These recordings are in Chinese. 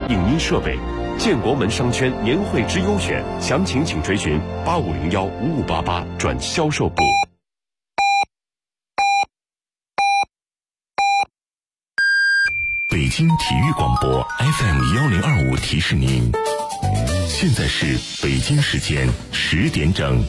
影音设备。建国门商圈年会之优选，详情请垂询8501-5588转销售部。 北京体育广播 FM1025提示您，现在是北京时间10点整。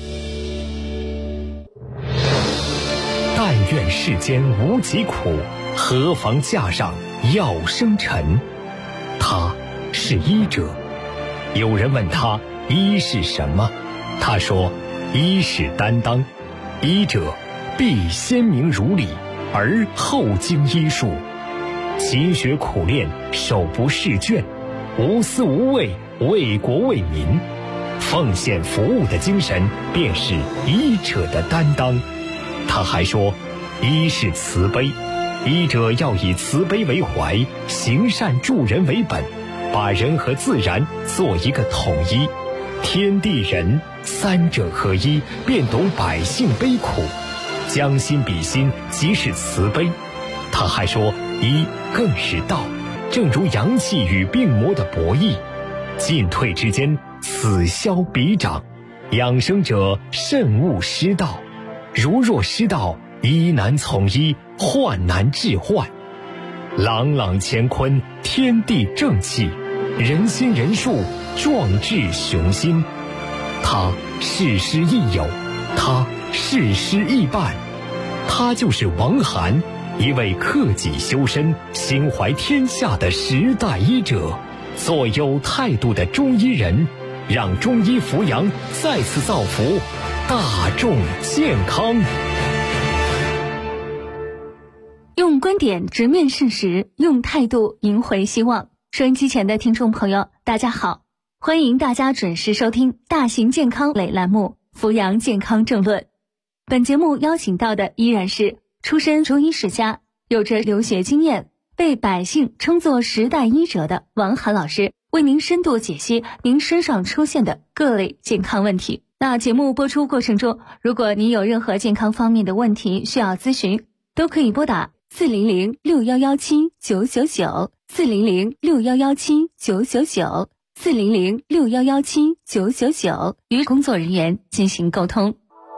但愿世间无疾苦，何妨架上药生尘。他是医者。有人问他医是什么，他说医是担当，医者必先明如理，而后经医术，勤学苦练，手不释卷，无私无畏，为国为民，奉献服务的精神便是医者的担当。他还说医是慈悲，医者要以慈悲为怀，行善助人为本，把人和自然做一个统一，天地人三者合一，便懂百姓悲苦，将心比心，即是慈悲。他还说医更是道，正如阳气与病魔的博弈，进退之间，此消彼长，养生者慎勿失道，如若失道，医难从医，患难治患。朗朗乾坤，天地正气，人心人术，壮志雄心。他事师亦友，他事师亦伴，他就是王涵，一位克己修身、心怀天下的时代医者，做有态度的中医人，让中医扶阳再次造福大众健康。 用观点直面事实，用态度赢回希望。收音机前的听众朋友，大家好，欢迎大家准时收听大型健康类栏目《扶阳健康政论》。本节目邀请到的依然是出身中医世家，有着留学经验，被百姓称作时代医者的王涵老师，为您深度解析您身上出现的各类健康问题。那节目播出过程中，如果您有任何健康方面的问题需要咨询，都可以拨打400-6117-999，400-6117-999，400-6117-999，与工作人员进行沟通。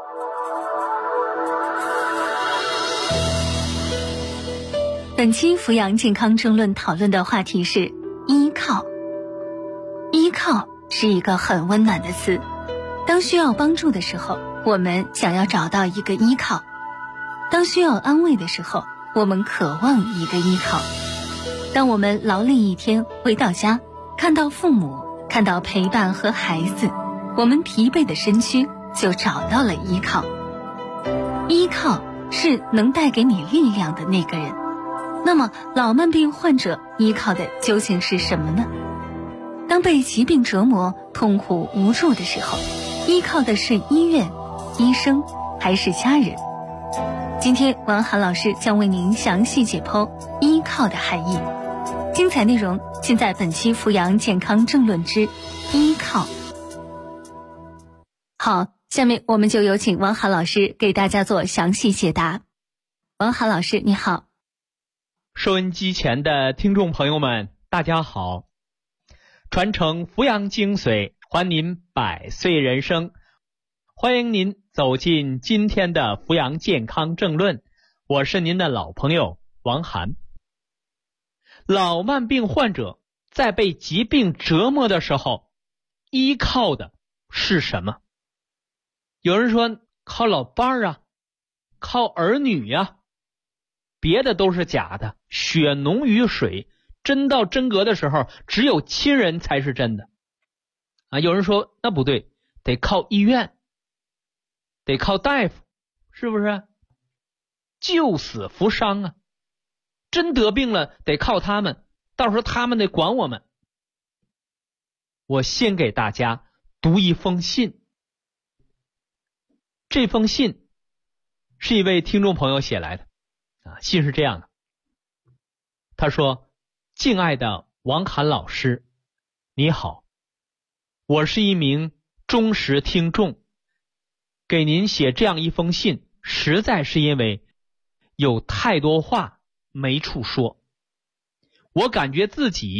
本期扶阳健康政论讨论的话题是依靠。依靠是一个很温暖的词，当需要帮助的时候，我们想要找到一个依靠；当需要安慰的时候，我们渴望一个依靠；当我们劳累一天回到家，看到父母，看到陪伴和孩子，我们疲惫的身躯就找到了依靠。依靠是能带给你力量的那个人。那么老慢病患者依靠的究竟是什么呢？当被疾病折磨、痛苦无助的时候，依靠的是医院、医生还是家人？今天王涵老师将为您详细解剖依靠的含义。精彩内容尽在本期扶阳健康政论之依靠。好，下面我们就有请王涵老师给大家做详细解答。王涵老师你好。 收音机前的听众朋友们大家好，传承扶阳精髓，还您百岁人生，欢迎您走进今天的扶阳健康政论，我是您的老朋友王涵。老慢病患者在被疾病折磨的时候，依靠的是什么？有人说靠老伴啊，靠儿女啊，别的都是假的，血浓于水，真到真格的时候，只有亲人才是真的啊。有人说那不对，得靠医院，得靠大夫，是不是？救死扶伤啊，真得病了得靠他们，到时候他们得管我们。我先给大家读一封信，这封信是一位听众朋友写来的啊，信是这样的，他说：敬爱的王涵老师，你好，我是一名忠实听众，给您写这样一封信，实在是因为有太多话没处说，我感觉自己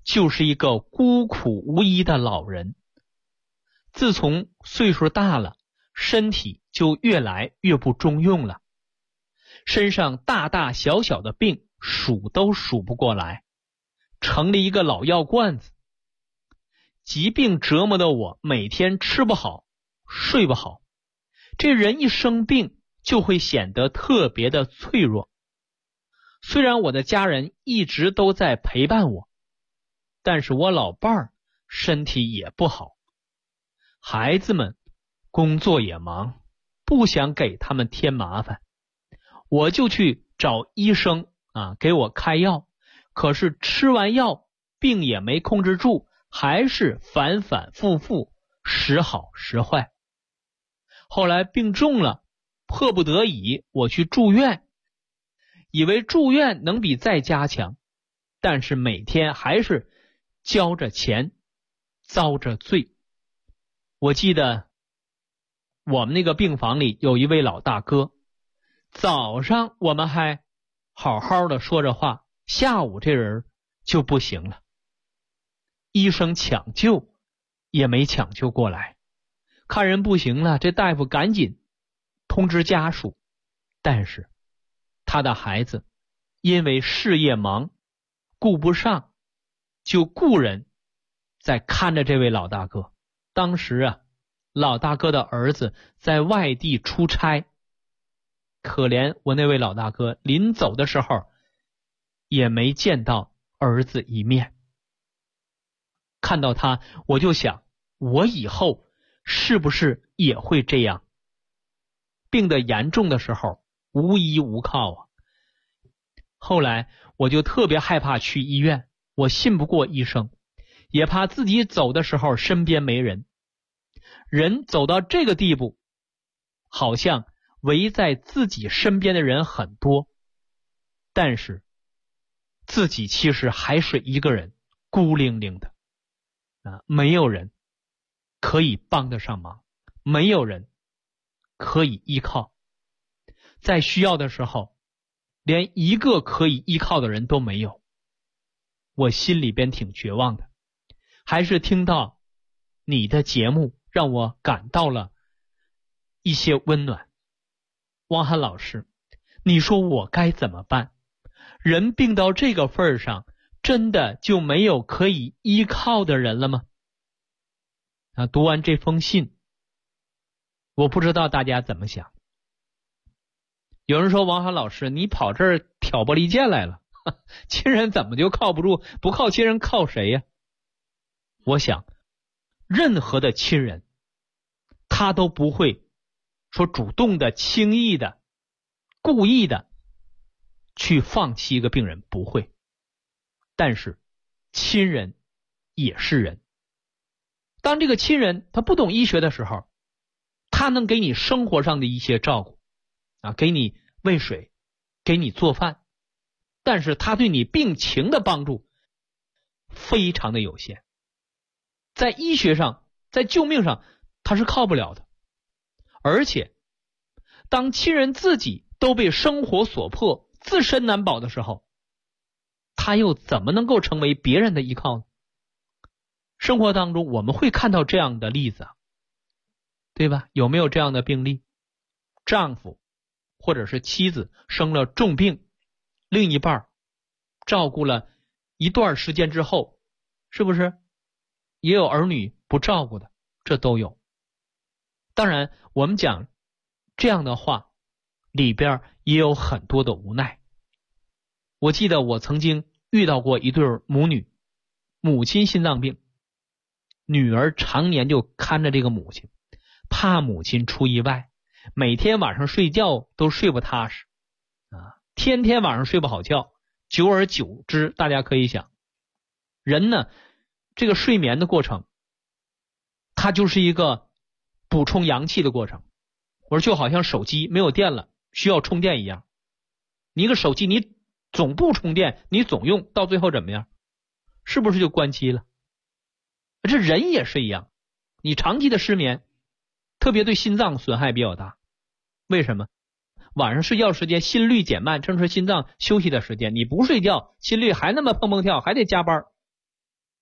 就是一个孤苦无依的老人。自从岁数大了，身体就越来越不中用了，身上大大小小的病数都数不过来，成了一个老药罐子。疾病折磨的我每天吃不好睡不好，这人一生病就会显得特别的脆弱。虽然我的家人一直都在陪伴我，但是我老伴儿身体也不好，孩子们工作也忙，不想给他们添麻烦，我就去找医生给我开药，可是吃完药病也没控制住，还是反反复复，时好时坏。后来病重了，迫不得已我去住院，以为住院能比在家强，但是每天还是交着钱遭着罪。我记得我们那个病房里有一位老大哥，早上我们还好好的说着话，下午这人就不行了，医生抢救也没抢救过来，看人不行了，这大夫赶紧通知家属，但是他的孩子因为事业忙顾不上，就雇人在看着这位老大哥。当时老大哥的儿子在外地出差，可怜我那位老大哥临走的时候也没见到儿子一面。看到他，我就想，我以后是不是也会这样？病得严重的时候无依无靠后来我就特别害怕去医院，我信不过医生，也怕自己走的时候身边没人。人走到这个地步，好像围在自己身边的人很多，但是自己其实还是一个人，孤零零的没有人可以帮得上忙，没有人可以依靠，在需要的时候连一个可以依靠的人都没有。我心里边挺绝望的，还是听到你的节目让我感到了一些温暖。汪涵老师，你说我该怎么办？人病到这个份上，真的就没有可以依靠的人了吗？读完这封信，我不知道大家怎么想。有人说，王涵老师，你跑这儿挑拨离间来了，亲人怎么就靠不住？不靠亲人靠谁呀？我想任何的亲人他都不会说主动的、轻易的、故意的去放弃一个病人，不会。但是亲人也是人，当这个亲人他不懂医学的时候，他能给你生活上的一些照顾给你喂水，给你做饭，但是他对你病情的帮助非常的有限，在医学上，在救命上他是靠不了的。而且当亲人自己都被生活所迫，自身难保的时候，他又怎么能够成为别人的依靠呢？生活当中我们会看到这样的例子对吧？有没有这样的病例？丈夫或者是妻子生了重病，另一半照顾了一段时间之后，是不是也有儿女不照顾的？这都有。当然我们讲这样的话里边也有很多的无奈。我记得我曾经遇到过一对母女，母亲心脏病，女儿常年就看着这个母亲，怕母亲出意外，每天晚上睡觉都睡不踏实天天晚上睡不好觉。久而久之，大家可以想，人呢这个睡眠的过程，它就是一个补充阳气的过程。我说就好像手机没有电了，需要充电一样，你一个手机你总不充电，你总用，到最后怎么样？是不是就关机了？这人也是一样，你长期的失眠特别对心脏损害比较大。为什么？晚上睡觉时间心率减慢，正是心脏休息的时间，你不睡觉心率还那么蹦蹦跳，还得加班，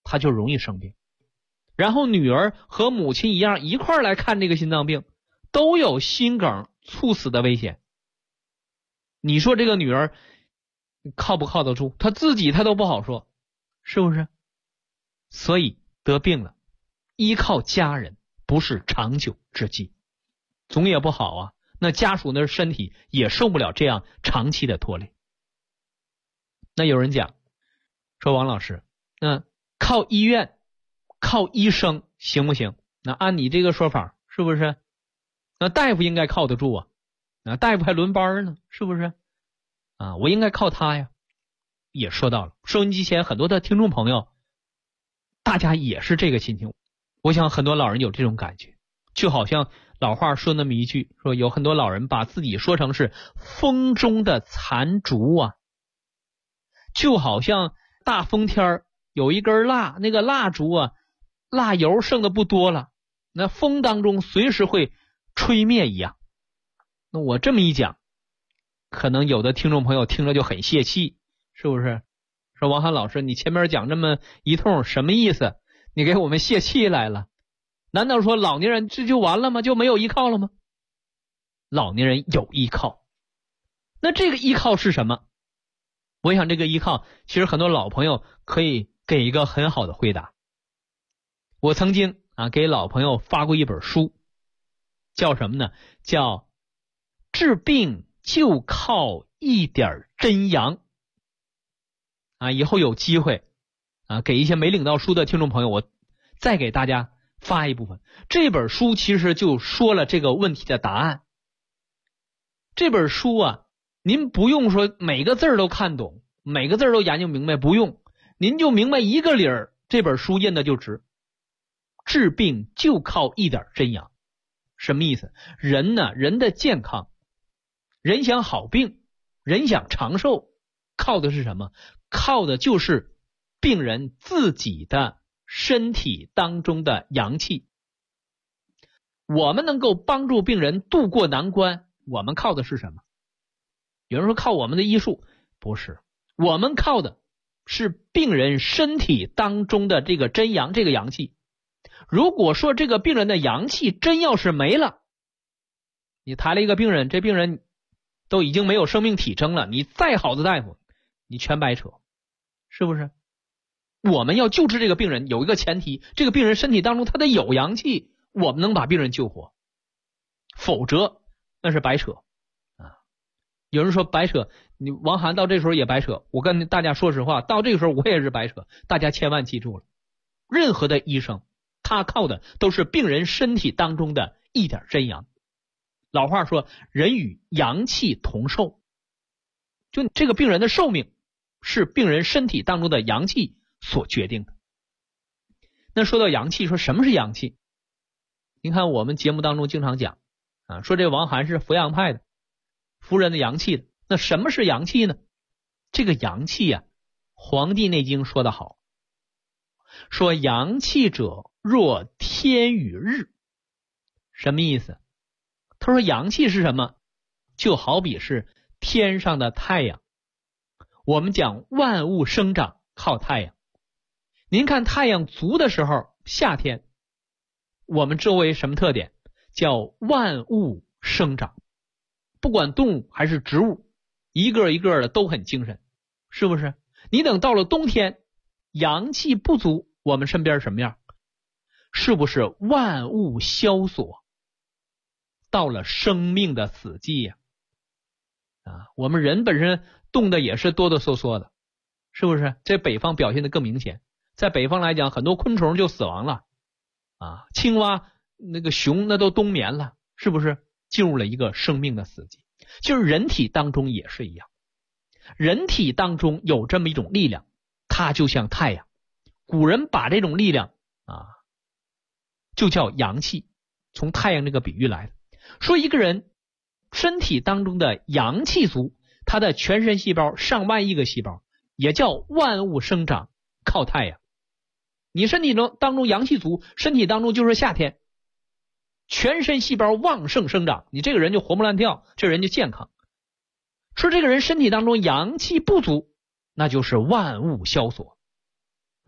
他就容易生病。然后女儿和母亲一样一块来看这个心脏病，都有心梗猝死的危险。你说这个女儿靠不靠得住？她自己她都不好说，是不是？所以得病了，依靠家人不是长久之计，总也不好啊。那家属的身体也受不了这样长期的拖累。那有人讲说，王老师，那靠医院靠医生行不行？那按你这个说法是不是？那大夫应该靠得住啊，那大夫还轮班呢，是不是？啊，我应该靠他呀。也说到了，收音机前很多的听众朋友，大家也是这个心情。我想很多老人有这种感觉，就好像老话说那么一句，说有很多老人把自己说成是风中的残烛啊，就好像大风天有一根蜡，那个蜡烛啊，蜡油剩的不多了，那风当中随时会吹灭一样。那我这么一讲，可能有的听众朋友听着就很泄气，是不是？说王涵老师，你前面讲这么一通什么意思？你给我们泄气来了？难道说老年人这就完了吗？就没有依靠了吗？老年人有依靠。那这个依靠是什么？我想这个依靠其实很多老朋友可以给一个很好的回答。我曾经给老朋友发过一本书，叫什么呢？叫治病就靠一点真阳。以后有机会给一些没领到书的听众朋友，我再给大家发一部分。这本书其实就说了这个问题的答案。这本书您不用说每个字都看懂，每个字都研究明白，不用，您就明白一个理儿，这本书印的就值。治病就靠一点真阳。什么意思？人的健康，人想好病，人想长寿，靠的是什么？靠的就是病人自己的身体当中的阳气。我们能够帮助病人度过难关，我们靠的是什么？有人说靠我们的医术，不是，我们靠的是病人身体当中的这个真阳，这个阳气。如果说这个病人的阳气真要是没了，你抬了一个病人，这病人都已经没有生命体征了，你再好的大夫你全白扯，是不是？我们要救治这个病人有一个前提，这个病人身体当中他得有阳气，我们能把病人救活，否则那是白扯有人说白扯，你王涵到这时候也白扯，我跟大家说实话，到这个时候我也是白扯。大家千万记住了，任何的医生他靠的都是病人身体当中的一点真阳。老话说人与阳气同寿，就这个病人的寿命是病人身体当中的阳气所决定的。那说到阳气，说什么是阳气？您看我们节目当中经常讲说这王涵是扶阳派的，扶人的阳气的。那什么是阳气呢？这个阳气黄帝内经说得好，说阳气者若天与日。什么意思？他说阳气是什么？就好比是天上的太阳。我们讲万物生长靠太阳。您看太阳足的时候，夏天我们周围什么特点？叫万物生长。不管动物还是植物，一个一个的都很精神，是不是？你等到了冬天，阳气不足，我们身边什么样？是不是万物萧索？到了生命的死季我们人本身动的也是哆哆嗦嗦的，是不是？在北方表现的更明显。在北方来讲，很多昆虫就死亡了青蛙那个熊那都冬眠了，是不是？进入了一个生命的死季。就是人体当中也是一样，人体当中有这么一种力量，它就像太阳。古人把这种力量就叫阳气，从太阳这个比喻来的。说一个人身体当中的阳气足，他的全身细胞上万亿个细胞，也叫万物生长靠太阳。你身体当中阳气足，身体当中就是夏天，全身细胞旺盛生长，你这个人就活蹦乱跳，这人就健康。说这个人身体当中阳气不足，那就是万物萧索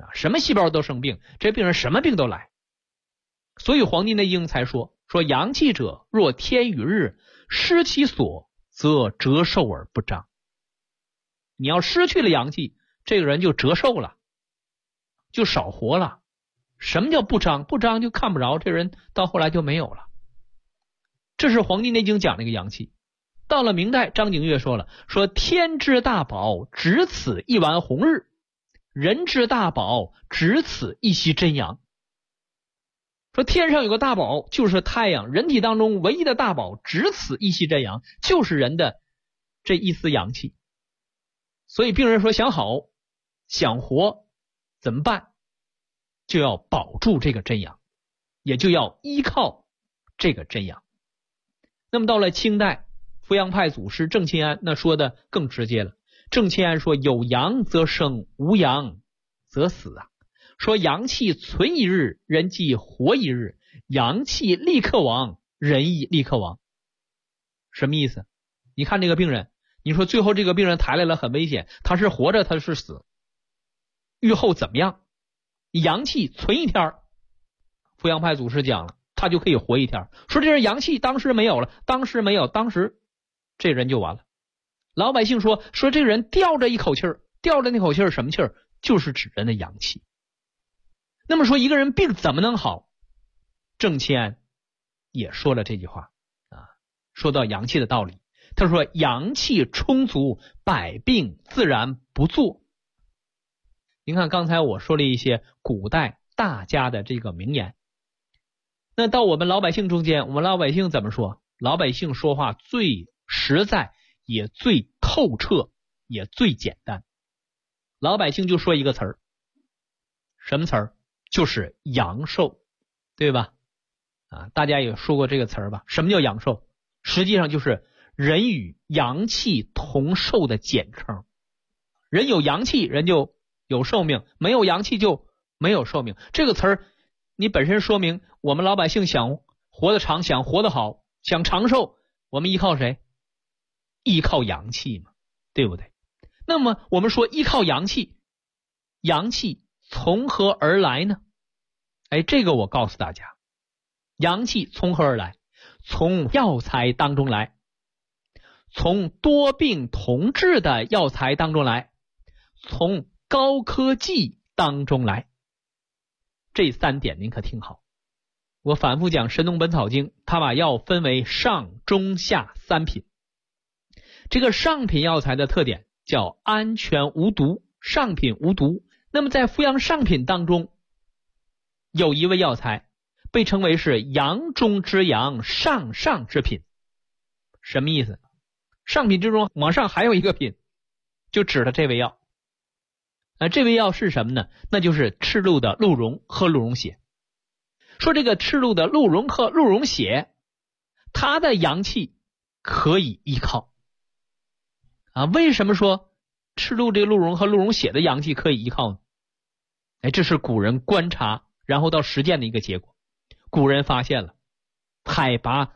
什么细胞都生病，这病人什么病都来。所以《黄帝内经》才说阳气者，若天与日，失其所，则折寿而不彰。你要失去了阳气，这个人就折寿了，就少活了。什么叫不彰？不彰就看不着，这人到后来就没有了。这是《黄帝内经》讲那个阳气。到了明代，张景岳说了，天之大宝，只此一丸红日；人之大宝，只此一息真阳。天上有个大宝，就是太阳，人体当中唯一的大宝，只此一息真阳，就是人的这一丝阳气。所以病人说想好想活怎么办？就要保住这个真阳，也就要依靠这个真阳。那么到了清代，扶阳派祖师郑钦安那说的更直接了。郑钦安说，有阳则生，无阳则死啊。说阳气存一日，人即活一日；阳气立刻亡，人亦立刻亡。什么意思？你看这个病人，你说最后这个病人抬来了很危险，他是活着他是死，愈后怎么样？阳气存一天，扶阳派祖师讲了，他就可以活一天。说这人阳气当时没有了，当时没有，当时这人就完了。老百姓说这个人吊着一口气儿，吊着那口气儿什么气儿？就是指人的阳气。那么说一个人病怎么能好？郑钦安也说了这句话啊，说到阳气的道理。他说阳气充足，百病自然不作。您看刚才我说了一些古代大家的这个名言，那到我们老百姓中间，我们老百姓怎么说？老百姓说话最实在，也最透彻，也最简单。老百姓就说一个词儿，什么词儿？就是阳寿，对吧？大家也说过这个词儿吧？什么叫阳寿？实际上就是人与阳气同寿的简称。人有阳气，人就有寿命；没有阳气就没有寿命。这个词儿，你本身说明我们老百姓想活得长，想活得好，想长寿，我们依靠谁？依靠阳气嘛，对不对？那么我们说依靠阳气，阳气从何而来呢？这个我告诉大家，阳气从何而来？从药材当中来，从多病同治的药材当中来，从高科技当中来。这3点您可听好。我反复讲《神农本草经》，它把药分为上中下3品。这个上品药材的特点叫安全无毒，上品无毒。那么在扶阳上品当中，有一味药材被称为是阳中之阳，上上之品。什么意思？上品之中往上还有一个品，就指了这味药。这味药是什么呢？那就是赤鹿的鹿茸和鹿茸血。说这个赤鹿的鹿茸和鹿茸血，它的阳气可以依靠。为什么说赤鹿这个鹿茸和鹿茸血的阳气可以依靠呢？这是古人观察然后到实践的一个结果。古人发现了海拔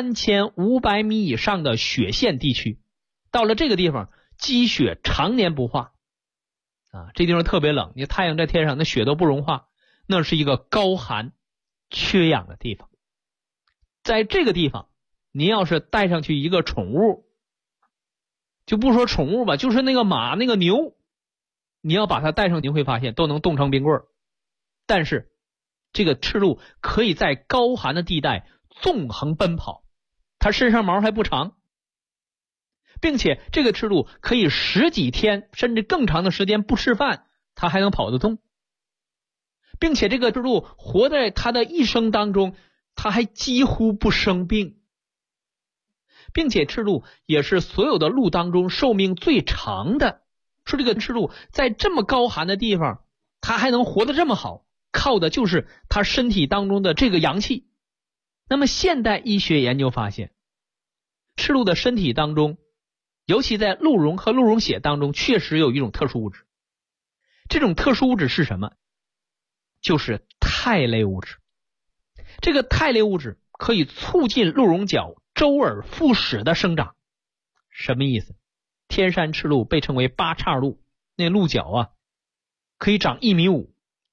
3500米以上的雪线地区，到了这个地方积雪常年不化这地方特别冷，你太阳在天上，那雪都不融化，那是一个高寒缺氧的地方。在这个地方，您要是带上去一个宠物，就不说宠物吧，就是那个马那个牛，你要把它带上，您会发现都能冻成冰棍儿。但是这个赤鹿可以在高寒的地带纵横奔跑，它身上毛还不长，并且这个赤鹿可以10几天甚至更长的时间不吃饭，它还能跑得动。并且这个赤鹿活在它的一生当中，它还几乎不生病，并且赤鹿也是所有的鹿当中寿命最长的。说这个赤鹿在这么高寒的地方，它还能活得这么好，靠的就是它身体当中的这个阳气。那么现代医学研究发现，赤鹿的身体当中，尤其在鹿茸和鹿茸血当中，确实有一种特殊物质。这种特殊物质是什么？就是肽类物质。这个肽类物质可以促进鹿茸角周而复始的生长。什么意思？天山赤鹿被称为8叉鹿，那鹿角可以长1.5米，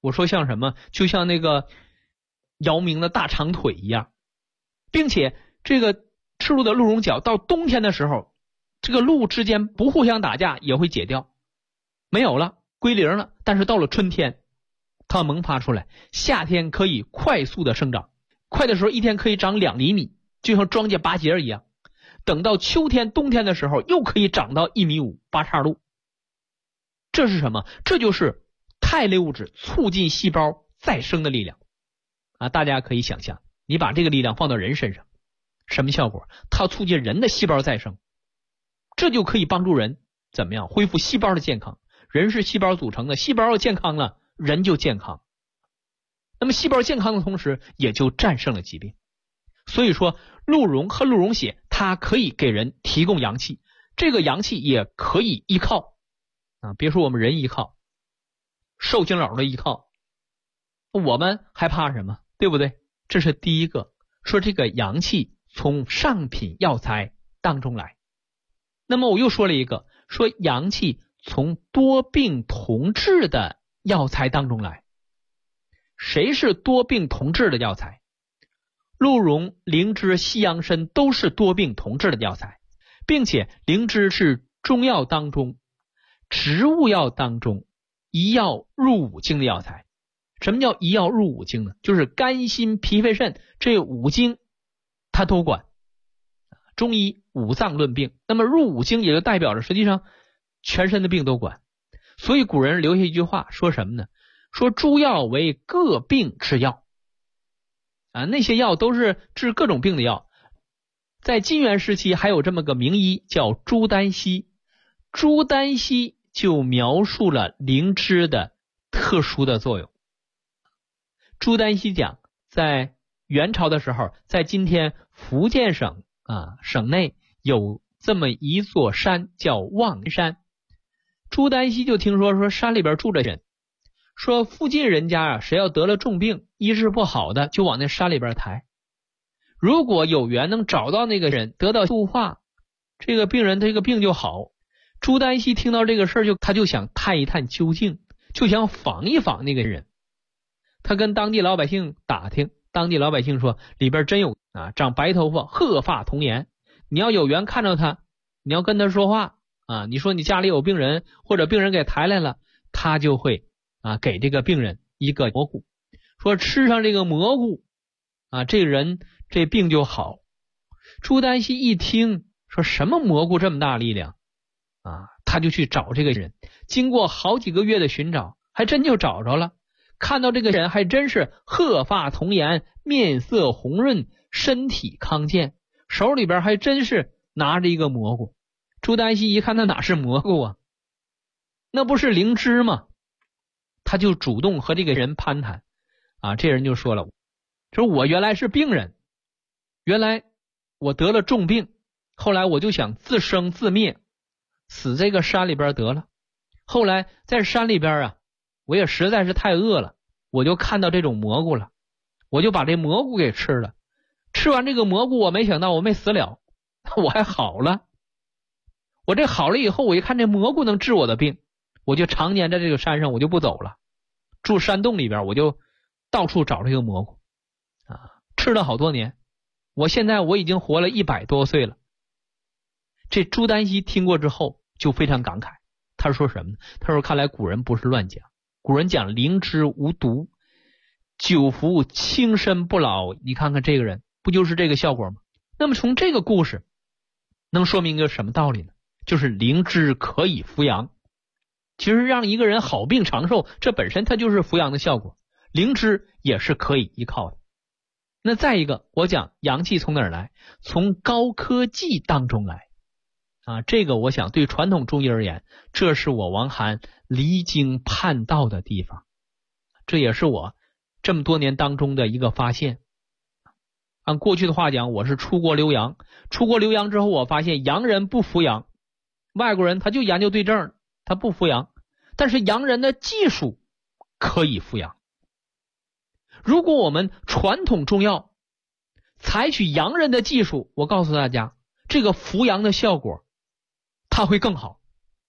我说像什么？就像那个姚明的大长腿一样，并且这个赤鹿的鹿茸角到冬天的时候，这个鹿之间不互相打架也会解掉，没有了，归零了。但是到了春天，它萌发出来，夏天可以快速的生长，快的时候一天可以长2厘米，就像庄稼拔节一样。等到秋天冬天的时候，又可以长到1.5米，八叉路。这是什么？这就是肽类物质促进细胞再生的力量啊！大家可以想象，你把这个力量放到人身上，什么效果？它促进人的细胞再生，这就可以帮助人怎么样恢复细胞的健康。人是细胞组成的，细胞要健康了，人就健康。那么细胞健康的同时，也就战胜了疾病。所以说鹿茸和鹿茸血它可以给人提供阳气，这个阳气也可以依靠啊，别说我们人依靠，寿星老的依靠，我们还怕什么？对不对？这是第一个，说这个阳气从上品药材当中来。那么我又说了一个，说阳气从多病同治的药材当中来。谁是多病同治的药材？鹿茸、灵芝、西洋参都是多病同治的药材，并且灵芝是中药当中、植物药当中一药入5经的药材。什么叫一药入5经呢？就是肝、心、脾、肺、肾这5经它都管。中医五脏论病，那么入5经也就代表着实际上全身的病都管。所以古人留下一句话，说什么呢？说诸药为各病之药啊，那些药都是治各种病的药。在金元时期还有这么个名医叫朱丹溪，朱丹溪就描述了灵芝的特殊的作用。朱丹溪讲，在元朝的时候，在今天福建省省内有这么一座山叫望山。朱丹溪就听说山里边住着人，说附近人家谁要得了重病，医治不好的，就往那山里边抬。如果有缘能找到那个人，得到度化，这个病人这个病就好。朱丹溪听到这个事儿，他就想探一探究竟，就想访一访那个人。他跟当地老百姓打听，当地老百姓说里边真有长白头发，鹤发童颜。你要有缘看到他，你要跟他说话你说你家里有病人，或者病人给抬来了，他就会给这个病人一个蘑菇，说吃上这个蘑菇这个人这病就好。朱丹溪一听说什么蘑菇这么大力量他就去找这个人，经过好几个月的寻找，还真就找着了。看到这个人还真是鹤发童颜，面色红润，身体康健，手里边还真是拿着一个蘑菇。朱丹溪一看，那哪是蘑菇那不是灵芝吗？他就主动和这个人攀谈这人就说了，说我原来是病人，原来我得了重病，后来我就想自生自灭，死这个山里边得了。后来在山里边我也实在是太饿了，我就看到这种蘑菇了，我就把这蘑菇给吃了。吃完这个蘑菇，我没想到我没死了，我还好了。我这好了以后，我一看这蘑菇能治我的病，我就常年在这个山上，我就不走了，住山洞里边，我就到处找这个蘑菇吃了好多年。我现在我已经活了100多岁了。这朱丹溪听过之后就非常感慨，他说什么呢？他说看来古人不是乱讲，古人讲灵芝无毒，久服轻身不老。你看看这个人不就是这个效果吗？那么从这个故事能说明一个什么道理呢？就是灵芝可以扶阳。其实让一个人好病长寿，这本身它就是扶阳的效果，灵芝也是可以依靠的。那再一个，我讲阳气从哪儿来？从高科技当中来这个我想对传统中医而言，这是我王涵离经叛道的地方，这也是我这么多年当中的一个发现。按过去的话讲，我是出国留洋，出国留洋之后，我发现洋人不扶阳，外国人他就研究对症，他不扶阳，但是洋人的技术可以扶阳。如果我们传统中药采取洋人的技术，我告诉大家，这个扶阳的效果它会更好。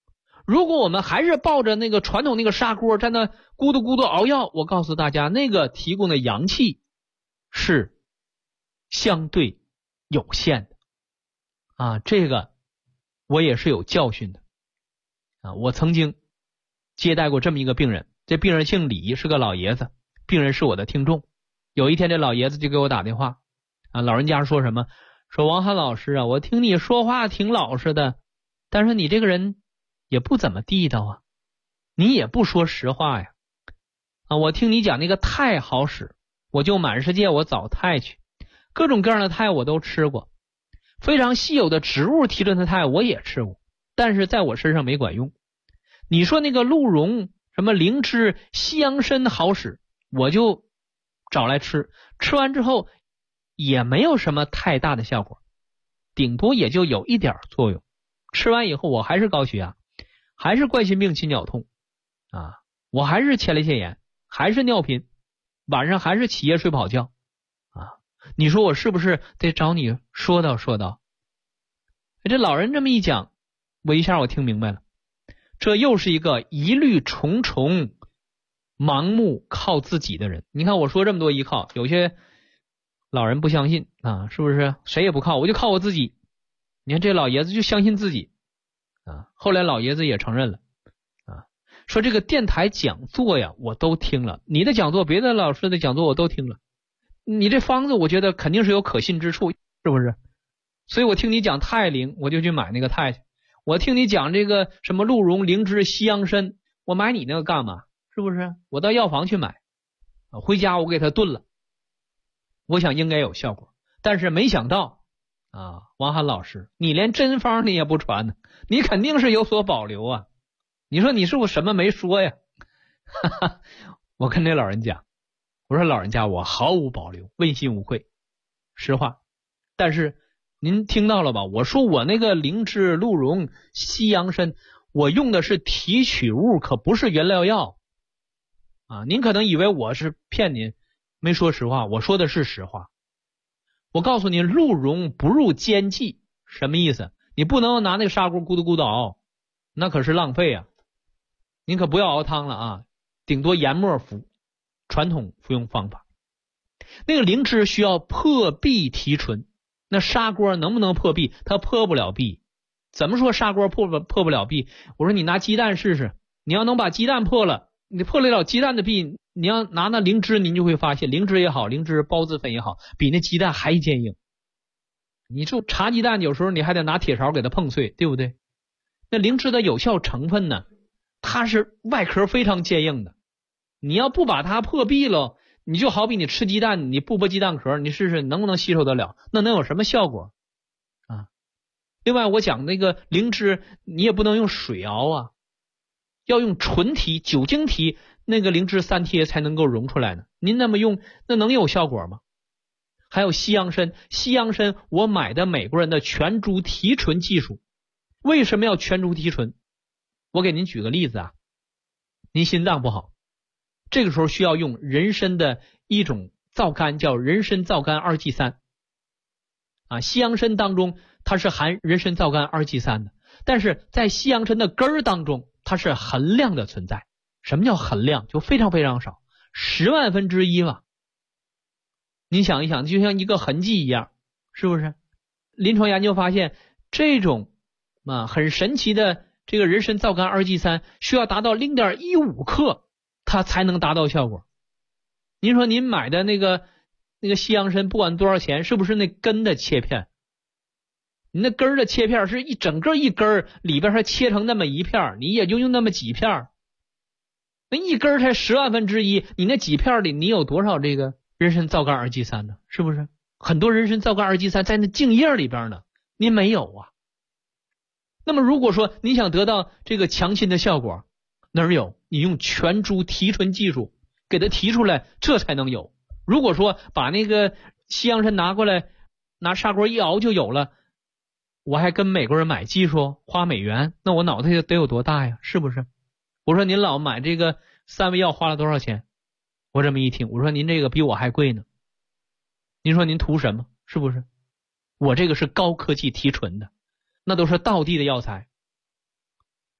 如果我们还是抱着那个传统那个砂锅在那咕嘟咕嘟熬药，我告诉大家，那个提供的阳气是相对有限的啊，这个我也是有教训的啊。我曾经接待过这么一个病人，这病人姓李，是个老爷子，病人是我的听众。有一天这老爷子就给我打电话啊，老人家说什么？说王涵老师啊，我听你说话挺老实的，但是你这个人也不怎么地道啊，你也不说实话呀。啊，我听你讲那个肽好使，我就满世界我找肽去，各种各样的肽我都吃过，非常稀有的植物提纯的肽我也吃过，但是在我身上没管用。你说那个鹿茸、什么灵芝、西洋参好使，我就找来吃，吃完之后也没有什么太大的效果，顶多也就有一点作用。吃完以后我还是高血压，还是冠心病、心绞痛啊，我还是前列腺炎，还是尿频，晚上还是起夜睡不好觉啊。你说我是不是得找你说道说道？这老人这么一讲，我一下我听明白了，这又是一个疑虑重重、盲目靠自己的人。你看我说这么多依靠，有些老人不相信啊，是不是？谁也不靠，我就靠我自己。你看这老爷子就相信自己啊，后来老爷子也承认了啊，说这个电台讲座呀我都听了，你的讲座、别的老师的讲座我都听了，你这方子我觉得肯定是有可信之处，是不是？所以我听你讲肽灵，我就去买那个肽去。我听你讲这个什么鹿茸、灵芝、西洋参，我买你那个干嘛？是不是？我到药房去买，回家我给它炖了，我想应该有效果。但是没想到啊，王涵老师，你连真方你也不传呢，你肯定是有所保留啊。你说你是不是什么没说呀？哈哈，我跟这老人讲，我说老人家，我毫无保留，问心无愧，实话。但是您听到了吧？我说我那个灵芝、鹿茸、西洋参，我用的是提取物，可不是原料药啊！您可能以为我是骗您，没说实话，我说的是实话。我告诉你，鹿茸不入煎剂，什么意思？你不能拿那个砂锅咕嘟咕嘟熬，那可是浪费啊！您可不要熬汤了啊，顶多研末服，传统服用方法。那个灵芝需要破壁提纯，那砂锅能不能破壁？它破不了壁。怎么说砂锅破不了壁？我说你拿鸡蛋试试，你要能把鸡蛋破了，你破得了鸡蛋的壁，你要拿那灵芝，您就会发现灵芝也好，灵芝孢子粉也好，比那鸡蛋还坚硬。你就茶鸡蛋有时候你还得拿铁勺给它碰碎，对不对？那灵芝的有效成分呢，它是外壳非常坚硬的，你要不把它破壁了，你就好比你吃鸡蛋，你不剥鸡蛋壳，你试试能不能吸收得了？那能有什么效果啊？另外我讲那个灵芝，你也不能用水熬啊，要用纯提、酒精提，那个灵芝三贴才能够溶出来呢。您那么用，那能有效果吗？还有西洋参，西洋参我买的美国人的全株提纯技术。为什么要全株提纯？我给您举个例子啊，您心脏不好，这个时候需要用人参的一种皂苷，叫人参皂苷2G 3啊，西洋参当中它是含人参皂苷2G 3的，但是在西洋参的根儿当中它是含量的存在。什么叫含量？就非常非常少，10万分之一吧。您想一想，就像一个痕迹一样，是不是？临床研究发现，这种很神奇的这个人参皂苷2G 3需要达到 0.15 克它才能达到效果。您说您买的那个西洋参不管多少钱，是不是那根的切片？你那根的切片是一整个一根，里边还切成那么一片，你也就用那么几片，那一根才10万分之一，你那几片里你有多少这个人参皂苷2G 3呢？是不是？很多人参皂苷2G 3在那茎叶里边呢，您没有啊。那么如果说你想得到这个强心的效果，哪儿有？你用全株提纯技术给它提出来，这才能有。如果说把那个西洋参拿过来，拿砂锅一熬就有了，我还跟美国人买技术花美元，那我脑袋得有多大呀？是不是？我说您老买这个3味药花了多少钱？我这么一听，我说您这个比我还贵呢。您说您图什么？是不是？我这个是高科技提纯的，那都是道地的药材。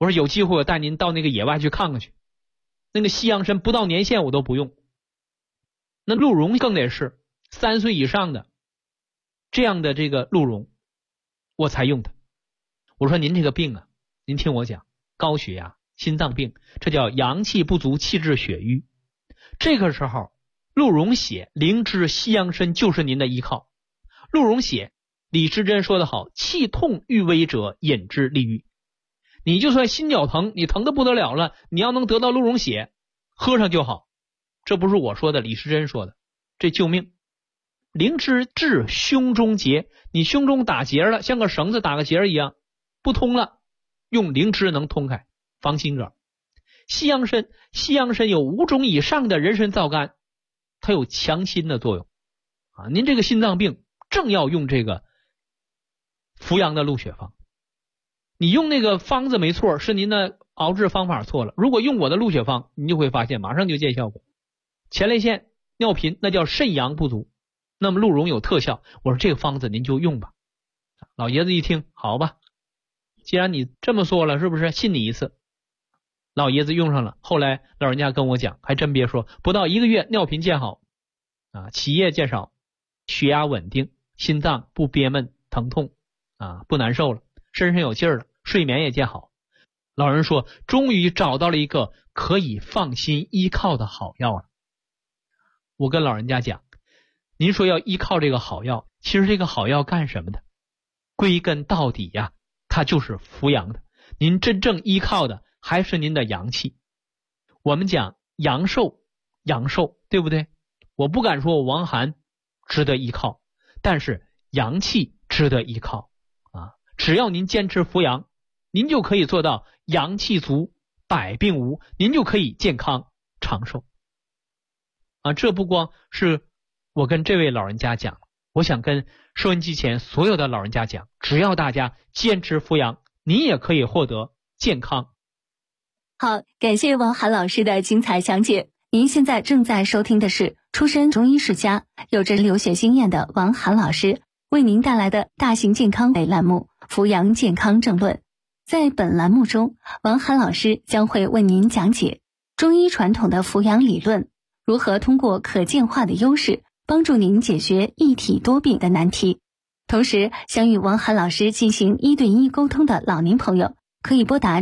我说有机会我带您到那个野外去看看去，那个西洋参不到年限我都不用，那鹿茸更得是3岁以上的这样的这个鹿茸我才用它。我说您这个病啊，您听我讲，高血压、心脏病，这叫阳气不足，气滞血瘀。这个时候鹿茸血、灵芝、西洋参就是您的依靠。鹿茸血，李时珍说得好，气痛欲危者饮之利愈。你就算心绞疼，你疼得不得了了，你要能得到鹿茸血，喝上就好。这不是我说的，李时珍说的，这救命。灵芝治胸中结，你胸中打结了，像个绳子打个结一样，不通了，用灵芝能通开，防心梗。西洋参有5种以上的人参皂苷，它有强心的作用啊。您这个心脏病正要用这个扶阳的鹿血方，你用那个方子没错，是您的熬制方法错了。如果用我的鹿血方，你就会发现马上就见效果。前列腺、尿频那叫肾阳不足，那么鹿茸有特效。我说这个方子您就用吧。老爷子一听，好吧，既然你这么说了，是不是信你一次？老爷子用上了，后来老人家跟我讲，还真别说，不到1个月尿频见好啊，起夜见少，血压稳定，心脏不憋闷疼痛啊，不难受了，身上有劲儿了，睡眠也见好。老人说终于找到了一个可以放心依靠的好药了。我跟老人家讲，您说要依靠这个好药，其实这个好药干什么的？归根到底呀，它就是扶阳的。您真正依靠的还是您的阳气。我们讲阳寿，对不对？我不敢说我王涵值得依靠，但是阳气值得依靠啊！只要您坚持扶阳，您就可以做到阳气足，百病无，您就可以健康长寿啊！这不光是我跟这位老人家讲，我想跟收音机前所有的老人家讲，只要大家坚持扶阳，你也可以获得健康。 好，感谢王涵老师的精彩讲解。您现在正在收听的是出身中医世家、有着留学经验的王涵老师为您带来的大型健康类栏目《扶阳健康正论》。在本栏目中，王涵老师将会为您讲解中医传统的扶阳理论，如何通过可见化的优势帮助您解决一体多病的难题。同时，想与王涵老师进行1对1沟通的老年朋友，可以拨打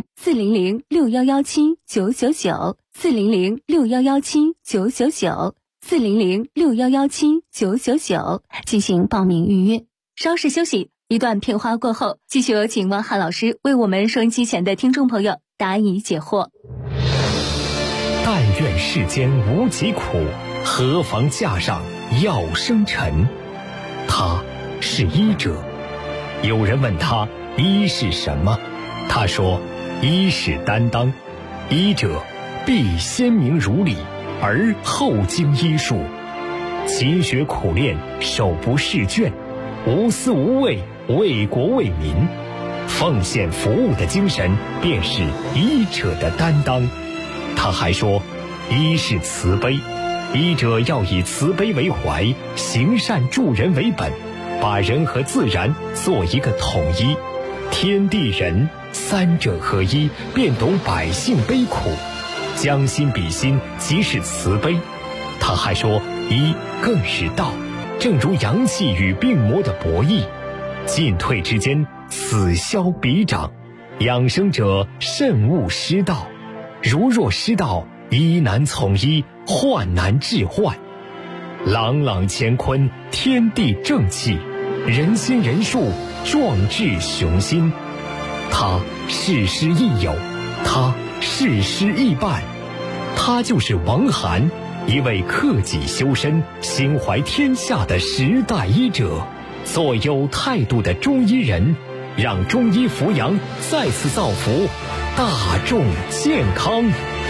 4006117999400 4006117999400 40061179999进行报名预约。稍事休息，一段片花过后，继续有请王涵老师为我们收音机前的听众朋友答疑解惑。 但愿世间无疾苦，何妨架上药生尘。他是医者。有人问他医是什么，他说医是担当，医者必先明如理，而后经医术，勤学苦练，手不释卷，无私无畏，为国为民，奉献服务的精神便是医者的担当。他还说医是慈悲，医者要以慈悲为怀，行善助人为本，把人和自然做一个统一，天地人三者合一，便懂百姓悲苦，将心比心，即是慈悲。他还说医更是道，正如阳气与病魔的博弈，进退之间，此消彼长，养生者慎勿失道，如若失道，医难从医，患难治患。朗朗乾坤，天地正气，人心人术，壮志雄心。他事师亦友，他事师亦伴，他就是王涵，一位克己修身、心怀天下的时代医者，做有态度的中医人，让中医扶阳再次造福大众健康。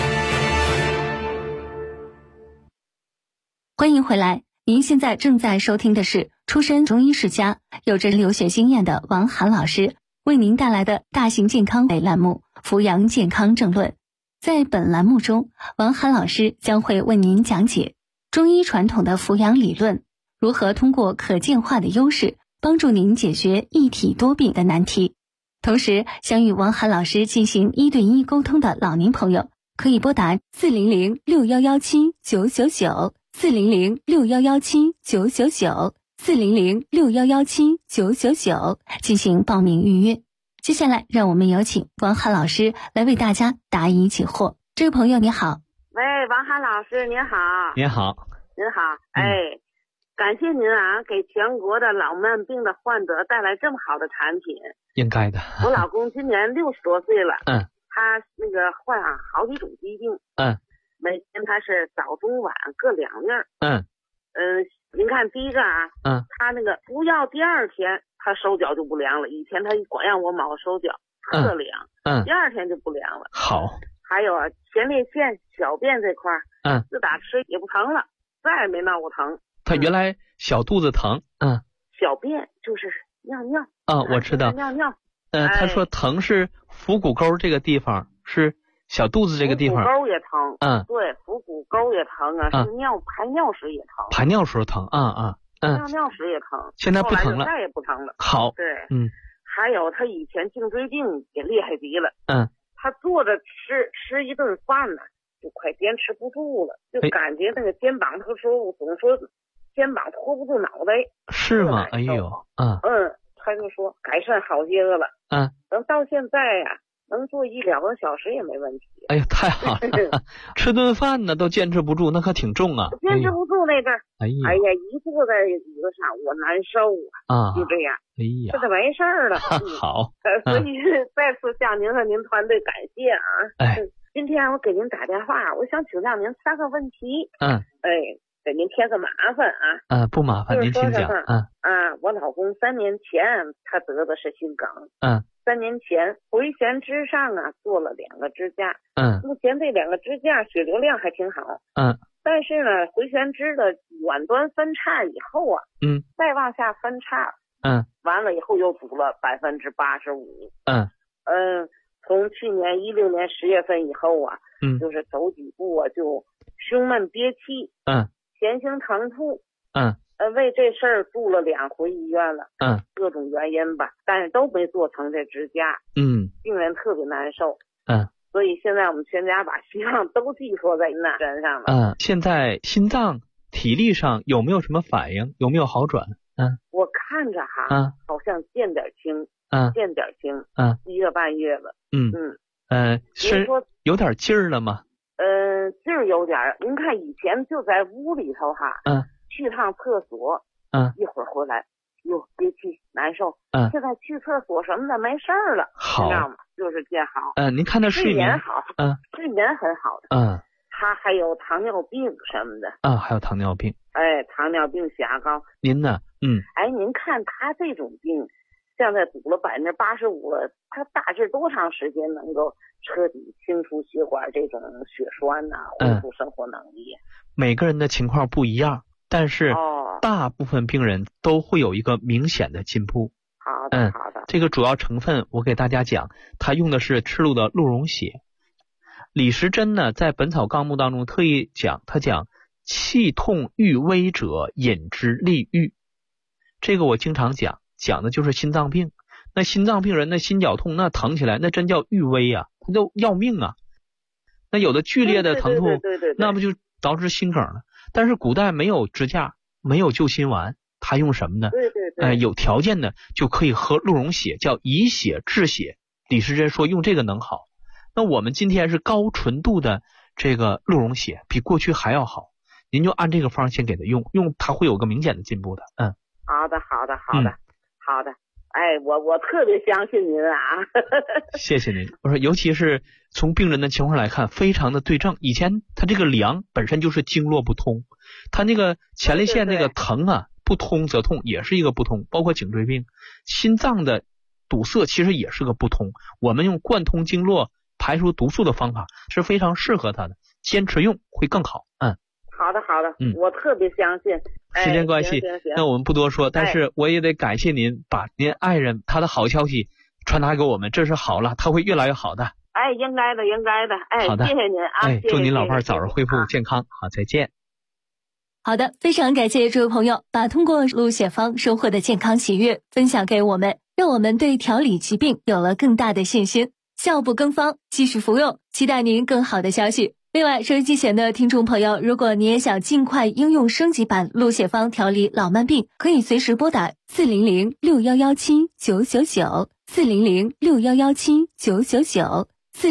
欢迎回来，您现在正在收听的是出身中医世家、有着留学经验的王涵老师为您带来的大型健康类栏目《扶阳健康正论》。在本栏目中，王涵老师将会为您讲解中医传统的扶阳理论，如何通过可见化的优势帮助您解决一体多病的难题。 同时，想与王涵老师进行1对1沟通的老年朋友，可以拨打400-6117-999，400-6117-999，400-6117-999进行报名预约。接下来，让我们有请王涵老师来为大家答疑解惑。这位朋友你好。 喂，王涵老师您好。 您好。 您好，感谢您啊，给全国的老慢病的患者带来这么好的产品。 应该的。 我老公今年60多岁了，他那个患好几种疾病，每天他是早中晚各2粒，您看第一个啊，他那个不要第2天他手脚就不凉了，以前他光让我抹手脚特凉，第2天就不凉了。好。还有啊，前列腺小便这块自打吃也不疼了，再也没闹过疼。他原来小肚子疼， 小便就是尿尿我知道尿尿。 他说疼是腹股沟这个地方，是小肚子这个地方。 腹股沟也疼，对，腹股沟也疼啊，是排尿时也疼。 排尿时候疼， 尿尿时也疼。 现在不疼了， 再也不疼了。 好， 对，还有他以前颈椎病也厉害极了，他坐着吃一顿饭呢，就快坚持不住了，就感觉那个肩膀，他说总说肩膀托不住脑袋。 是吗？哎呦， 他就说改善好些个了，等到现在呀，能坐1-2个小时也没问题。 哎呀，太好了！吃顿饭呢都坚持不住，那可挺重啊。 坚持不住那阵儿，哎呀，一坐在椅子上我难受啊，就这样。哎呀，这就没事儿了。 好， 所以再次向您和您团队感谢啊。今天我给您打电话，我想请教您3个问题。给您添个麻烦啊。 不麻烦，您请讲。 我老公3年前他得的是心梗。3年前回旋肢上做了2个支架。目前这2个支架血流量还挺好。但是呢，回旋肢的远端分叉以后再往下分叉。完了以后又补了85%。从去年16年10月份以后就是走几步就胸闷憋气。前胸疼吐。为这事儿住了2回医院了。各种原因吧，但是都没做成这支架。病人特别难受。所以现在我们全家把希望都寄托在您身上了。 现在心脏体力上有没有什么反应？有没有好转？ 我看着好像见点轻。1个半月了。 是有点劲儿了吗？ 劲儿有点。您看以前就在屋里头去趟厕所，一会儿回来哟憋气难受。现在去厕所什么的没事儿了。好，知道吗？就是见好。 您看他睡眠好。睡眠很好的。他还有糖尿病什么的。 还有糖尿病。 糖尿病血压高。 您呢？ 您看他这种病现在补了85%了，他大致多长时间能够彻底清除血管这种血栓恢复生活能力？ 每个人的情况不一样，但是大部分病人都会有一个明显的进步。 好的，好的。 这个主要成分我给大家讲，他用的是赤鹿的鹿茸血。李时珍呢在《本草纲目》当中特意讲，他讲气痛欲危者饮之利愈。这个我经常讲的就是心脏病。那心脏病人那心绞痛那疼起来那真叫愈危啊，他就要命啊。那有的剧烈的疼痛，那不就导致心梗了。但是古代没有支架，没有救心丸，他用什么呢？有条件的就可以喝鹿茸血，叫以血治血。李时珍说用这个能好。那我们今天是高纯度的这个鹿茸血，比过去还要好。您就按这个方先给他用他会有个明显的进步的。 好的。我特别相信您啊。 谢谢您。我说尤其是从病人的情况来看非常的对症。以前他这个凉本身就是经络不通，他那个前列腺那个疼不通则痛，也是一个不通，包括颈椎病。心脏的堵塞其实也是个不通，我们用贯通经络排除毒素的方法是非常适合他的，坚持用会更好。 好的，我特别相信。 时间关系，那我们不多说，但是我也得感谢您把您爱人他的好消息传达给我们，这是好了，他会越来越好的。 应该的。 好的， 谢谢您啊。 祝您老伴儿早日恢复健康。好，再见。 好的，非常感谢这位朋友把通过录血方收获的健康喜悦分享给我们，让我们对调理疾病有了更大的信心。效不更方，继续服用，期待您更好的消息。另外，收音机前的听众朋友，如果你也想尽快应用升级版录血方调理老慢病，可以随时拨打4006117999400 4006117999400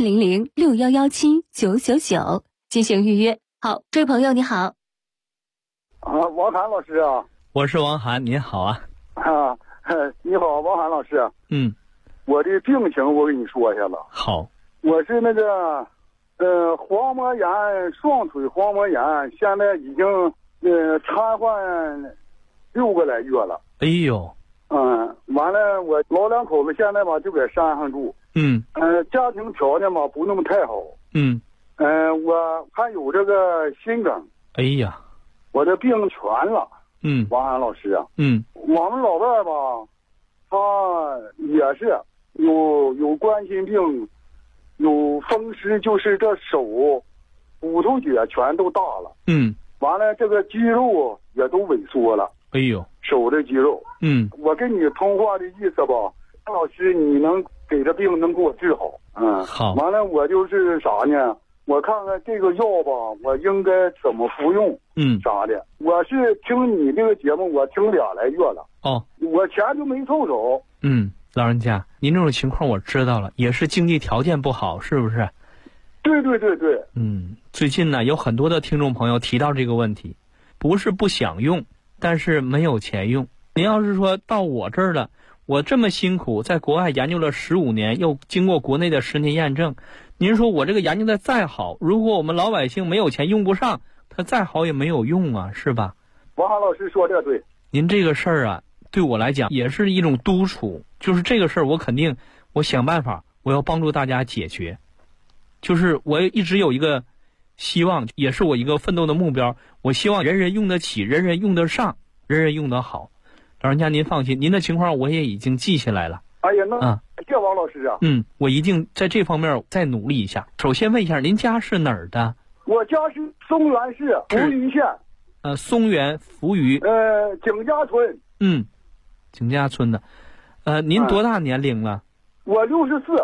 40061179999进行预约。好，这位朋友你好。 王涵老师啊。 我是王涵，您好啊。 你好，王涵老师。我的病情我跟你说一下子。 好。我是那个黄膜炎，双腿黄膜炎，现在已经瘫痪6个来月了。 哎呦。 完了，我老两口子现在吧就在山上住。家庭条件吧不那么太好。我还有这个心梗。 哎呀。 我的病全了。王涵老师啊。我们老伴吧，他也是有冠心病，有风湿，就是这手骨头节全都大了。完了这个肌肉也都萎缩了。 哎呦， 手的肌肉。我跟你通话的意思吧，老师你能给这病能给我治好。 好。 完了我就是啥呢？我看看这个药吧，我应该怎么服用？啥的。我是听你这个节目，我听2来月了。我钱就没凑手。 老人家，您这种情况我知道了，也是经济条件不好，是不是？ 对。 最近呢，有很多的听众朋友提到这个问题，不是不想用，但是没有钱用。您要是说到我这儿了，我这么辛苦，在国外研究了15年，又经过国内的10年验证，您说我这个研究的再好，如果我们老百姓没有钱用不上，它再好也没有用啊，是吧？ 王涵老师说这对。 您这个事儿啊，对我来讲也是一种督促，就是这个事儿我想办法，我要帮助大家解决。就是我一直有一个希望，也是我一个奋斗的目标，我希望人人用得起，人人用得上，人人用得好。老人家您放心，您的情况我也已经记下来了。 哎呀，那谢王老师啊。 我一定在这方面再努力一下。首先问一下，您家是哪儿的？ 我家是松原市扶余县。 松原扶余。 景家村。 景家村的。您多大年龄了？ 我64。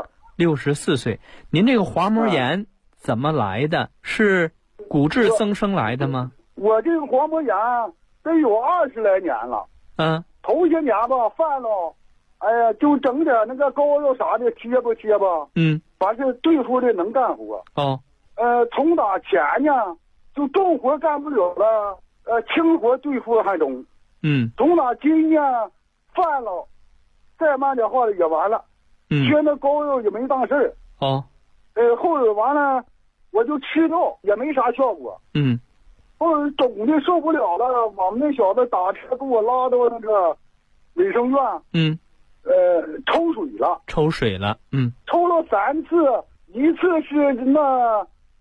64岁。您这个滑膜炎怎么来的？是骨质增生来的吗？ 我这个滑膜炎得有20来年了。头些年吧犯了，哎呀，就整点那个膏药啥的贴吧。反正对付的能干活。从打前呢，就重活干不了了，轻活对付还中。从打今呢犯了，再慢点话也完了。贴那膏药也没当事儿。后来完了，我就吃药也没啥效果。后来肿的受不了了，我们那小子打车给我拉到那个卫生院。抽水了。抽了3次，一次是那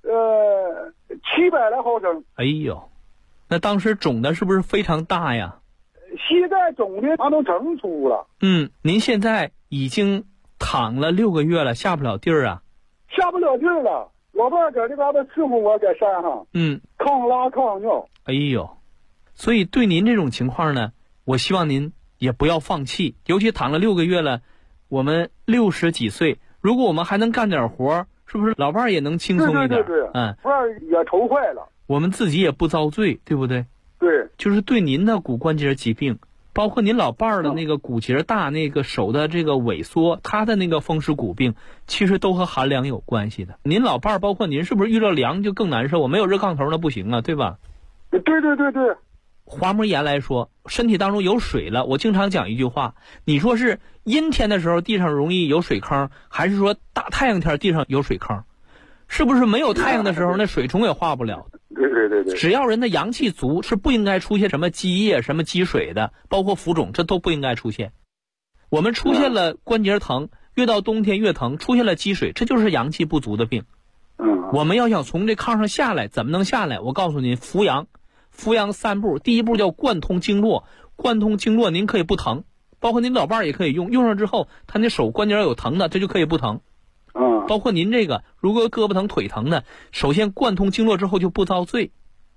700来毫升。 哎呦，那当时肿的是不是非常大呀？ 膝盖肿的它都整出了。 您现在已经躺了6个月了，下不了地儿啊？ 下不了地儿了。老伴在这嘎达伺候我，在山上。抗拉抗尿。 哎呦，所以对您这种情况呢，我希望您也不要放弃。尤其躺了6个月了，我们60几岁，如果我们还能干点活，是不是老伴也能轻松一点？ 对。伴也愁坏了。 我们自己也不遭罪，对不对？ 对。 就是对您的骨关节疾病，包括您老伴的那个骨节大，那个手的这个萎缩，他的那个风湿骨病，其实都和寒凉有关系的。您老伴包括您，是不是遇到凉就更难受？我没有热炕头那不行啊，对吧？ 对。 滑膜炎来说，身体当中有水了，我经常讲一句话，你说是阴天的时候地上容易有水坑，还是说大太阳天地上有水坑？是不是没有太阳的时候那水虫也化不了？ 对。 只要人的阳气足，是不应该出现什么积液、什么积水的，包括浮肿，这都不应该出现。我们出现了关节疼，越到冬天越疼，出现了积水，这就是阳气不足的病。我们要想从这炕上下来，怎么能下来？我告诉您，扶阳3步，第一步叫贯通经络。贯通经络您可以不疼，包括您老伴也可以用上之后，他那手关节有疼的，这就可以不疼。包括您这个如果胳膊疼腿疼的，首先贯通经络之后就不遭罪。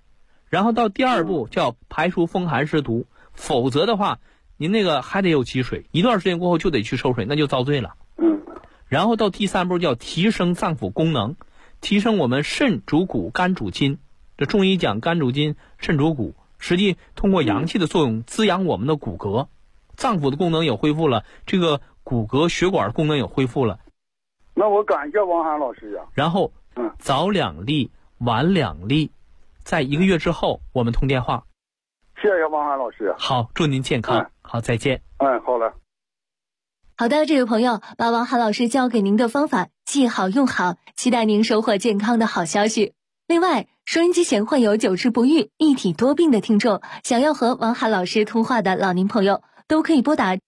然后到第2步叫排除风寒湿毒，否则的话您那个还得有积水，一段时间过后就得去收水，那就遭罪了。然后到第3步叫提升脏腑功能，提升我们肾主骨，肝主筋。这中医讲肝主筋，肾主骨，实际通过阳气的作用滋养我们的骨骼，脏腑的功能也恢复了，这个骨骼血管功能也恢复了。 那我感谢王涵老师呀。 然后早2粒，晚2粒，在1个月之后我们通电话。 谢谢王涵老师。 好，祝您健康。好，再见。 好了。 好的，这位朋友，把王涵老师教给您的方法记好用好，期待您收获健康的好消息。另外，收音机前患有久治不愈、一体多病的听众，想要和王涵老师通话的老年朋友，都可以拨打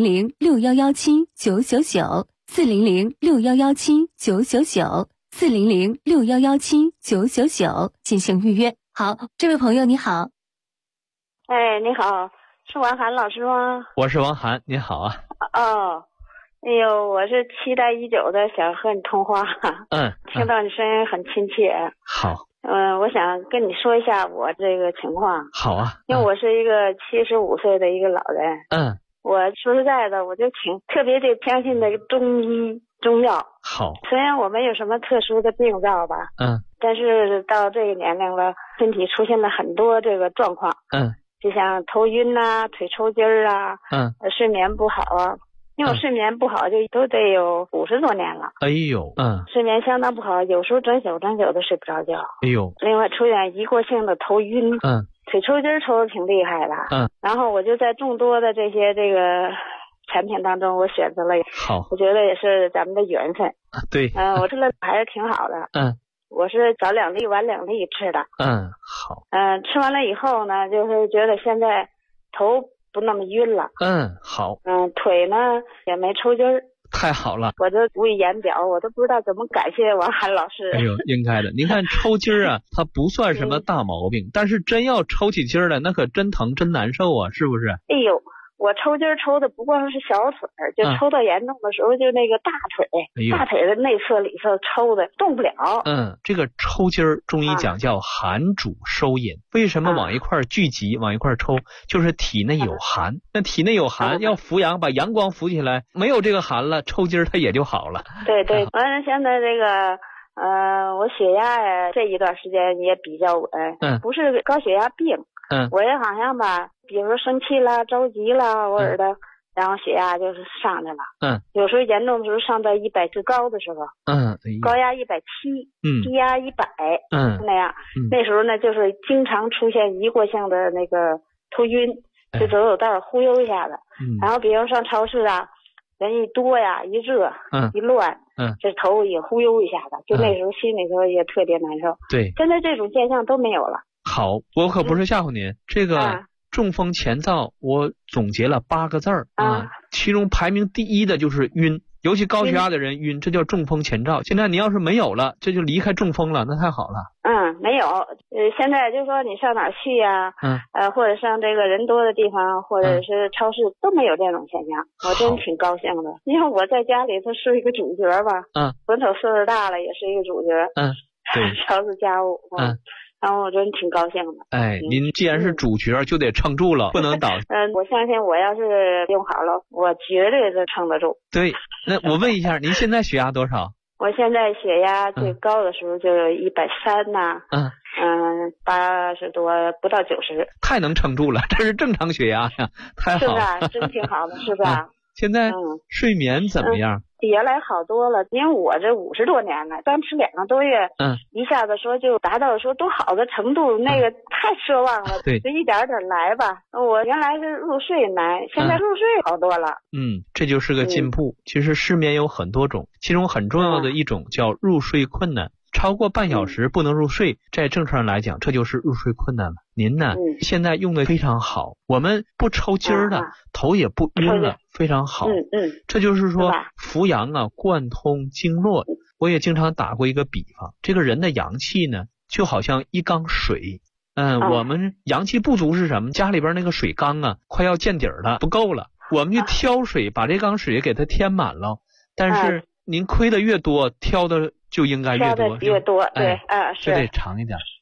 400-6117-999，400-6117-999，400-6117-999进行预约。好，这位朋友你好。 你好，是王涵老师吗？ 我是王涵，你好啊。 哎呦，我是期待已久的，想和你通话。听到你声音很亲切。 好。 我想跟你说一下我这个情况。 好啊。 因为我是一个75岁的一个老人。我说实在的，我就特别相信的中医中药。 好。 虽然我没有什么特殊的病灶吧。但是到这个年龄了，身体出现了很多这个状况。就像头晕啊，腿抽筋儿啊。睡眠不好啊。因为我睡眠不好就都得有50多年了。 哎呦。 睡眠相当不好，有时候整宿都睡不着觉。 哎呦。 另外出现一过性的头晕。腿抽筋抽的挺厉害的。然后我就在众多的这个产品当中，我选择了。 好。 我觉得也是咱们的缘分。 对。 我吃了还是挺好的。我是早2粒晚2粒吃的。 好。 吃完了以后呢，就是觉得现在头不那么晕了。 好。 腿呢也没抽筋儿。 太好了。 我都无以言表，我都不知道怎么感谢王涵老师。 哎呦，应该的。您看抽筋儿啊，它不算什么大毛病，但是真要抽起筋儿来，那可真疼真难受啊，是不是？ 哎呦，我抽筋抽的不光是小腿，就抽到严重的时候，就那个大腿，大腿的内侧里侧抽的动不了。这个抽筋儿，中医讲叫寒主收引。为什么往一块聚集，往一块抽？就是体内有寒。那体内有寒，要扶阳，把阳光扶起来，没有这个寒了，抽筋儿它也就好了。对。完了，现在这个我血压呀，这一段时间也比较稳。不是高血压病。我也好像吧，比如说生气啦、着急啦，偶尔的，然后血压就是上去了。有时候严重的时候上到100最高的时候。高压170，低压100。那样。那时候呢，就是经常出现一过性的那个头晕，就走道忽悠一下子。然后比如上超市啊，人一多呀，一热，一乱，这头也忽悠一下子，就那时候心里头也特别难受。 对。 现在这种现象都没有了。 好，我可不是吓唬您。这个中风前兆，我总结了8个字儿其中排名第1的就是晕，尤其高血压的人晕，这叫中风前兆。现在你要是没有了，这就离开中风了，那太好了。 没有。现在就说你上哪儿去呀？或者上这个人多的地方，或者是超市，都没有这种现象，我真挺高兴的。因为我在家里头是一个主角吧。本瞅岁数大了，也是一个主角。 对。 调制家务。然后我真挺高兴的。 您既然是主角，就得撑住了，不能倒。 我相信我要是用好了，我绝对是撑得住。 对。那我问一下，您现在血压多少？ 我现在血压最高的时候就有130呐。80多，不到90。太能撑住了，这是正常血压呀，太好了。 是吧？真挺好的，是吧？ 现在睡眠怎么样？ 原来好多了，因为我这50多年了，刚吃2个多月，一下子说就达到说多好的程度，那个太奢望了。 对， 就一点点来吧。我原来是入睡难，现在入睡好多了。 这就是个进步。其实失眠有很多种，其中很重要的一种叫入睡困难。超过半小时不能入睡，在正常来讲，这就是入睡困难了。您呢，现在用的非常好，我们不抽筋儿的，头也不晕了，非常好。这就是说扶阳啊，贯通经络。我也经常打过一个比方，这个人的阳气呢，就好像一缸水。我们阳气不足是什么？家里边那个水缸啊，快要见底儿了，不够了，我们去挑水，把这缸水给它填满了。但是您亏的越多，挑的就应该越多。 对，是。 就得长一点。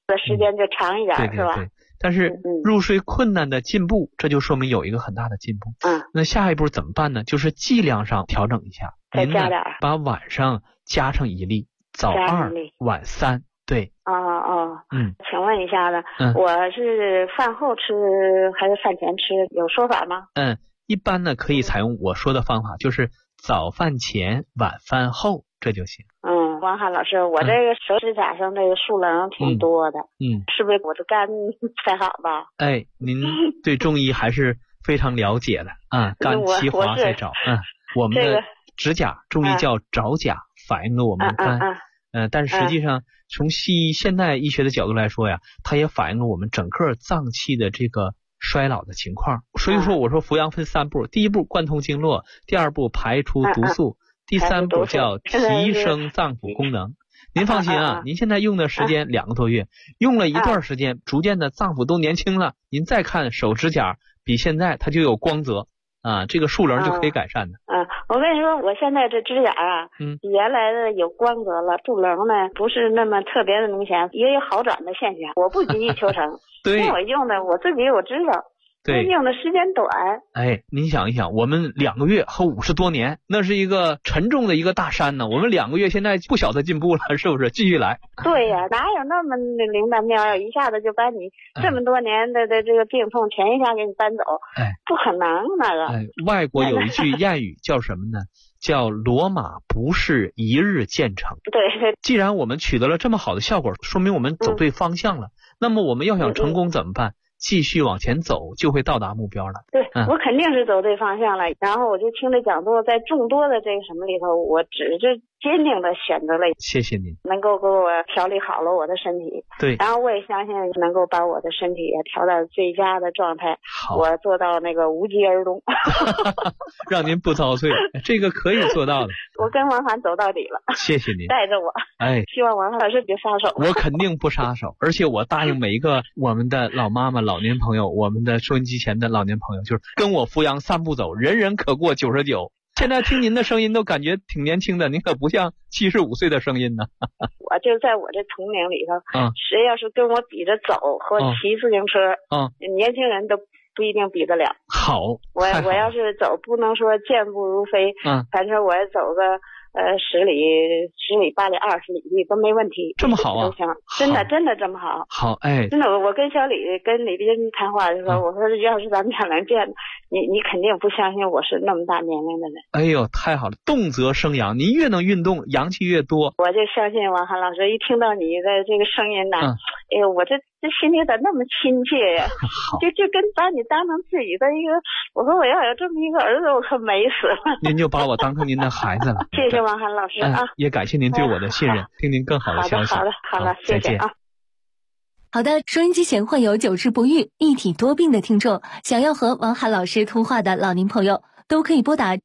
的时间就长一点， 对对对， 是吧？ 但是入睡困难的进步，这就说明有一个很大的进步。那下一步怎么办呢？就是剂量上调整一下， 再加点， 把晚上加上1粒，早2，晚3。对。 请问一下呢，我是饭后吃还是饭前吃，有说法吗？ 一般呢可以采用我说的方法，就是早饭前，晚饭后，这就行。 王涵老师，我这个手指甲上这个树棱挺多的，是不是我的肝才好吧？ 您对中医还是非常了解的啊，肝气华在爪。我们的指甲，中医叫爪甲，反映了我们的肝。但是实际上从西医现代医学的角度来说呀，它也反映了我们整个脏器的这个衰老的情况。所以说我说扶阳分3步，第1步贯通经络，第2步排除毒素，第3步叫提升脏腑功能。您放心啊，您现在用的时间2个多月，用了一段时间，逐渐的脏腑都年轻了，您再看手指甲比现在它就有光泽啊，这个树棱就可以改善的。 我跟你说，我现在这指甲啊，比原来的有光泽了，树棱呢不是那么特别的明显，也有好转的现象。我不急于求成，因为我用的我自己我知道。对，用的时间短。您想一想，我们2个月和50多年，那是一个沉重的一个大山呢。我们2个月现在不晓得进步了，是不是？继续来。对呀，哪有那么灵丹妙药，一下子就把你这么多年的这个病痛全一下给你搬走？不可能那个。外国有一句谚语叫什么呢？叫罗马不是一日建成。对。既然我们取得了这么好的效果，说明我们走对方向了。那么我们要想成功怎么办？继续往前走，就会到达目标了。对，我肯定是走对方向了。然后我就听这讲座，在众多的这个什么里头，我只是坚定的选择了。谢谢您，能够给我调理好了我的身体。对，然后我也相信能够把我的身体也调到最佳的状态。好，我做到那个无疾而终，让您不遭罪，这个可以做到的。我跟王涵走到底了。谢谢您，带着我。希望王涵老师别撒手。我肯定不撒手，而且我答应每一个我们的老妈妈、老年朋友，我们的收音机前的老年朋友，就是跟我扶阳3步走，人人可过99。现在听您的声音都感觉挺年轻的，您可不像75岁的声音呢。我就在我这同龄里头，谁要是跟我比着走和骑自行车，年轻人都不一定比得了。好，我要是走，不能说健步如飞，反正我走个10里、8里、20里都没问题。这么好啊？真的这么好。好，真的，我跟李斌谈话的时候，我说要是咱们俩能见，你肯定不相信我是那么大年龄的人。哎呦，太好了，动则生阳，您越能运动，阳气越多。我就相信王涵老师，一听到你的这个声音呢，哎呦，我这心里咋那么亲切呀？就跟把你当成自己的一个，我说我要有这么一个儿子，我可美死了。您就把我当成您的孩子了。谢谢王涵老师啊，也感谢您对我的信任，听您更好的消息。好了，谢谢啊。 好的，收音机前患有久治不愈、一体多病的听众，想要和王涵老师通话的老年朋友，都可以拨打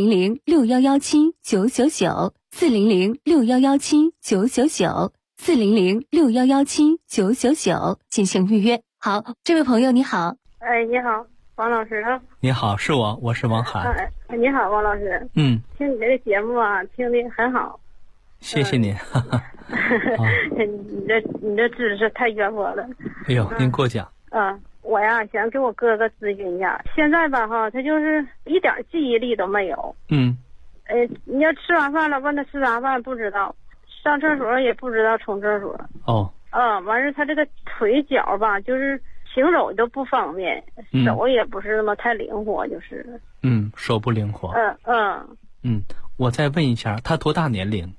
400-6117-999，400-6117-999，400-6117-999进行预约。好，这位朋友你好。你好，王老师。你好，是我是王涵。你好，王老师。听你这个节目啊，听得很好。谢谢您。你这知识太渊博了。哎呦，您过奖。我呀想给我哥哥咨询一下，现在吧哈，他就是一点记忆力都没有。你要吃完饭了，问他吃啥饭不知道，上厕所也不知道冲厕所。完事他这个腿脚吧，就是行走都不方便，手也不是那么太灵活，就是。手不灵活。我再问一下，他多大年龄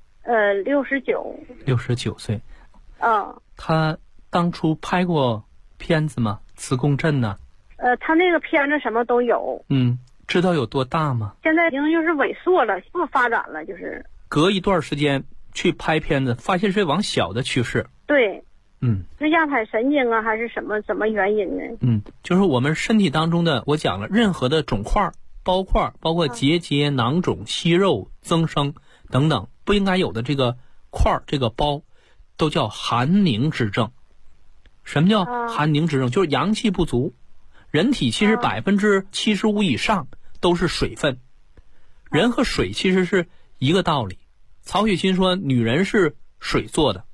？69岁。他当初拍过片子吗？磁共振呢？他那个片子什么都有。知道有多大吗？现在已经就是萎缩了，不发展了，就是隔一段时间去拍片子，发现是往小的趋势。对。是压迫神经啊，还是什么原因呢？就是我们身体当中的，我讲了，任何的肿块、包块，包括结节、囊肿、息肉、增生等等，不应该有的这个块、这个包，都叫寒凝之症。什么叫寒凝之症？就是阳气不足。人体其实75%以上都是水分，人和水其实是一个道理。曹雪芹说女人是水做的，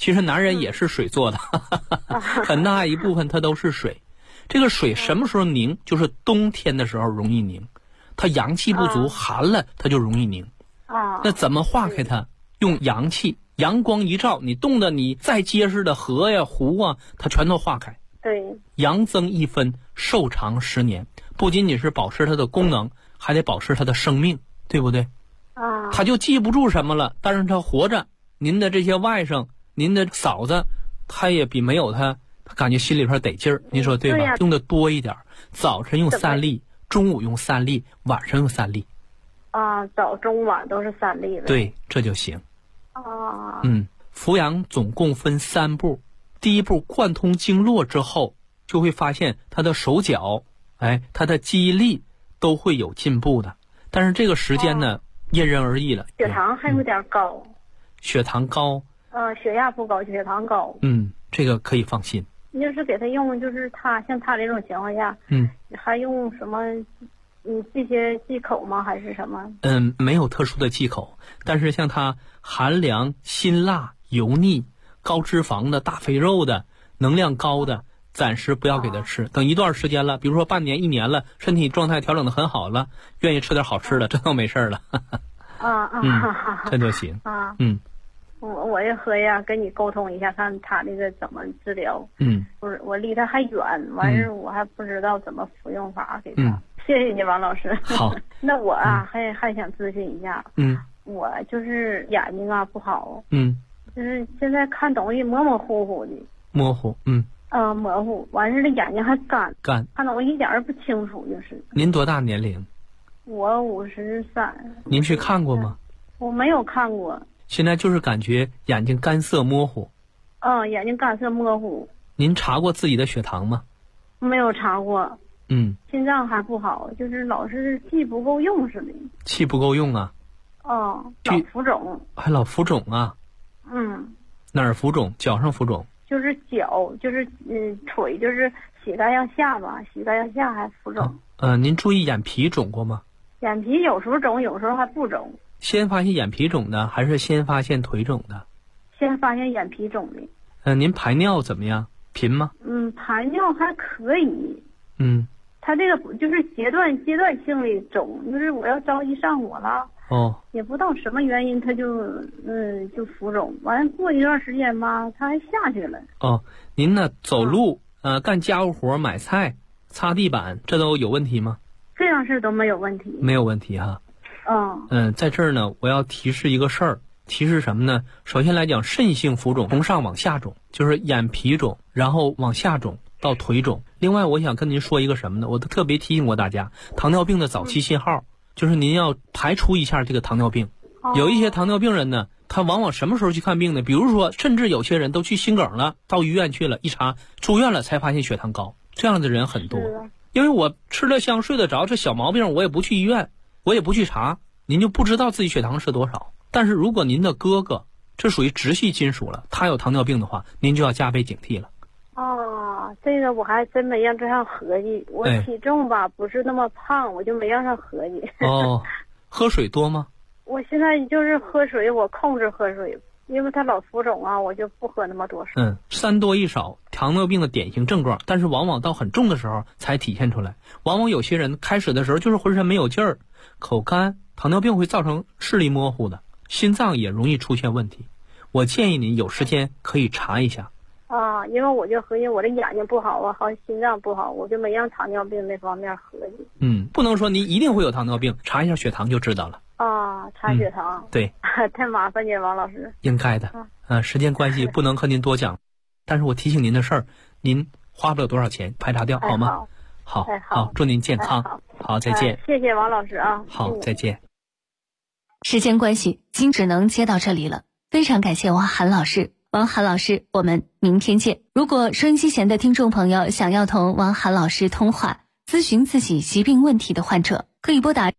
其实男人也是水做的，很大一部分它都是水。这个水什么时候凝？就是冬天的时候容易凝，它阳气不足，寒了它就容易凝。那怎么化开它？用阳气，阳光一照，你冻的你再结实的河呀湖啊，它全都化开。 对， 阳增1分，寿长10年，不仅仅是保持它的功能，还得保持它的生命，对不对？他就记不住什么了，但是他活着，您的这些外甥，您的嫂子，他也比没有他感觉心里边得劲儿，您说对吧？用的多一点，早晨用3粒，中午用3粒，晚上用3粒。 早中晚都是3粒的。 对，这就行。扶阳总共分3步，第一步贯通经络之后，就会发现他的手脚，他的记忆力都会有进步的。但是这个时间呢，因人而异了。 血糖还有点高。 血糖高。 血压不高，血糖高。 这个可以放心。 你就是给他用，就是像他这种情况下，还用什么？这些忌口吗？还是什么？ 没有特殊的忌口，但是像他寒凉、辛辣、油腻、高脂肪的、大肥肉的、能量高的，暂时不要给他吃。等一段时间了，比如说半年、1年了，身体状态调整的很好了，愿意吃点好吃的，这都没事了。这就行。 我也合计跟你沟通一下，看他这个怎么治疗。不是，我离他还远，完事我还不知道怎么服用法给他。谢谢你，王老师。 好。 那我还想咨询一下。我就是眼睛不好。就是现在看东西模模糊糊的。 模糊。 模糊，完事这眼睛还干。看东西一点也不清楚，就是。 您多大年龄？ 我53。 您去看过吗？ 我没有看过。 现在就是感觉眼睛干涩模糊。 眼睛干涩模糊。 您查过自己的血糖吗？ 没有查过。心脏还不好，就是老是气不够用似的。 气不够用啊？ 老浮肿。 还老浮肿啊？哪儿浮肿？脚上浮肿？ 就是脚，就是腿，就是膝盖向下吧，膝盖向下还浮肿。 您注意眼皮肿过吗？ 眼皮有时候肿，有时候还不肿。 先发现眼皮肿的，还是先发现腿肿的？ 先发现眼皮肿的。 您排尿怎么样？频吗？ 排尿还可以。他这个就是阶段性的肿，就是我要着急上火了。也不知道什么原因，他就浮肿。完过一段时间吧，他还下去了。 您呢？走路干家务活、买菜、擦地板，这都有问题吗？ 这样事都没有问题。 没有问题哈。在这儿呢，我要提示一个事儿，提示什么呢？首先来讲，肾性浮肿从上往下肿，就是眼皮肿，然后往下肿到腿肿。另外，我想跟您说一个什么呢？我都特别提醒过大家，糖尿病的早期信号，就是您要排除一下这个糖尿病。有一些糖尿病人呢，他往往什么时候去看病呢？比如说，甚至有些人都去心梗了，到医院去了，一查住院了才发现血糖高，这样的人很多。因为我吃得香睡得着，这小毛病我也不去医院，我也不去查，您就不知道自己血糖是多少。但是如果您的哥哥这属于直系亲属了，他有糖尿病的话，您就要加倍警惕了。 这个我还真没让这上合计。我体重吧不是那么胖，我就没让上合计。 喝水多吗？ 我现在就是喝水，我控制喝水，因为他老浮肿我就不喝那么多水。 3多1少，糖尿病的典型症状，但是往往到很重的时候才体现出来。往往有些人开始的时候就是浑身没有劲儿，口干，糖尿病会造成视力模糊的，心脏也容易出现问题。我建议您有时间可以查一下。 因为我就合计我这眼睛不好好像心脏不好，我就没让糖尿病那方面合计。 不能说您一定会有糖尿病，查一下血糖就知道了。 查血糖。对。太麻烦你了，王老师。 应该的。时间关系不能和您多讲，但是我提醒您的事儿，您花不了多少钱，排查掉好吗？好，祝您健康。好，再见。 谢谢王老师啊。 好，再见。 时间关系，今只能接到这里了。非常感谢王涵老师。王涵老师，我们明天见。如果收音机前的听众朋友想要同王涵老师通话，咨询自己疾病问题的患者，可以拨打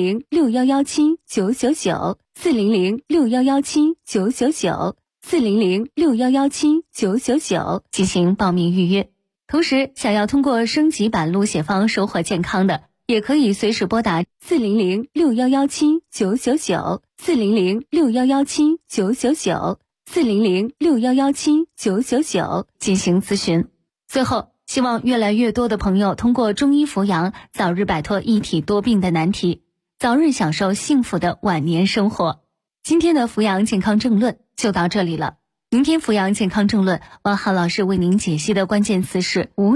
400-6117-999，400-6117-999，400-6117-999进行报名预约。同时，想要通过升级版路写方收获健康的，也可以随时拨打400-6117-999，400-6117-999。 400-6117-999进行咨询。最后，希望越来越多的朋友通过中医扶阳，早日摆脱一体多病的难题，早日享受幸福的晚年生活。今天的扶阳健康政论就到这里了。明天扶阳健康政论，王浩老师为您解析的关键词是无